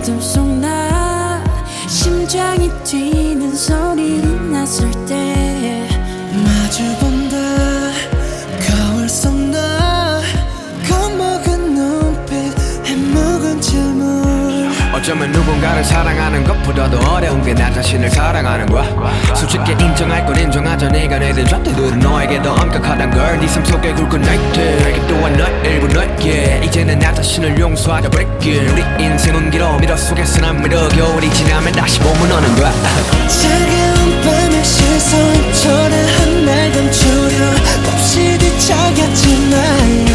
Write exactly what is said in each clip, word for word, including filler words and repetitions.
어둠 속 나 심장이 뛰는 소리를 났을 때 마주본다 거울 속 나 겁먹은 눈빛 해묵은 질문 어쩌면 누군가를 사랑하는 것보다도 어려운 게 나 자신을 사랑하는 거야. 솔직히 인정할 건 인정하자. 네가 내든 잣대들은 너에게 더 엄격하단 걸. 네 삶 속에 굵은 날들 또한 너의 일부 너에게 이제는 나 자신을 용서하자 break. 우리 인생은 길어 미러 속에서 난 미러 겨울이 지나면 다시 봄은 오는 거야. 차가운 밤의 시선 초라한 날 감추려 없이 뒤척였지만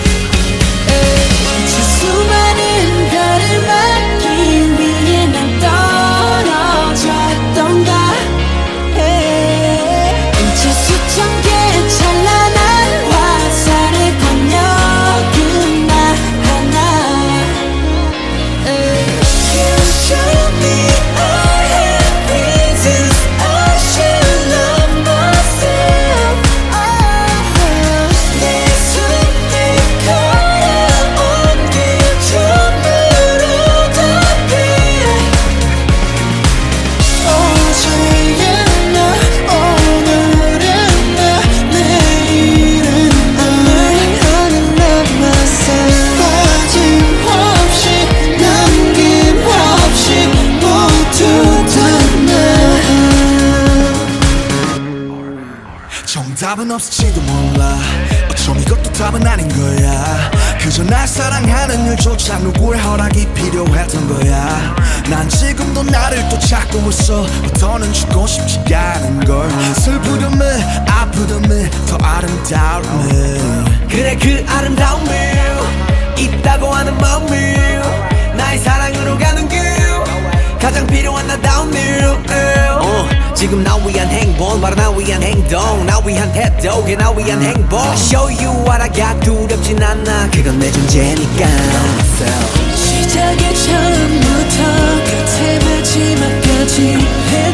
이제 수많은 별을 막기 위해 난 떨어졌던가. 이제 수천 개의 찬란한 화살에 건너는 나 하나. You show me I have reasons I should love myself. 내 숨이 거야 온 길 전부로 덮인 어제의 나 오늘의 나 내일은 I 하는 나 myself. 빠짐없이 남김없이 모두 다 나. 정답은 없을지도 몰라. 어쩜 이것도 답은 아닌 거야. 그저 날 사랑하는 일조차 누구의 허락이 필요했던 거야. 난 지금도 나를 또 찾고 있어. 더는 죽고 싶지가 않은 걸. 슬프듬을 아프듬을 더 아름다움을. 그래 그 아름다움을 있다고 하는 마음을 나의 사랑으로 가는 길 가장 필요한 나다운 일. 어, 지금 나 위한 행복 바로 나 위한 행동 나 위한 태도 그게 나 위한 행복 I show you what I got 두렵진 않아 그건 내 존재니까. 시작의 처음부터 끝의 마지막까지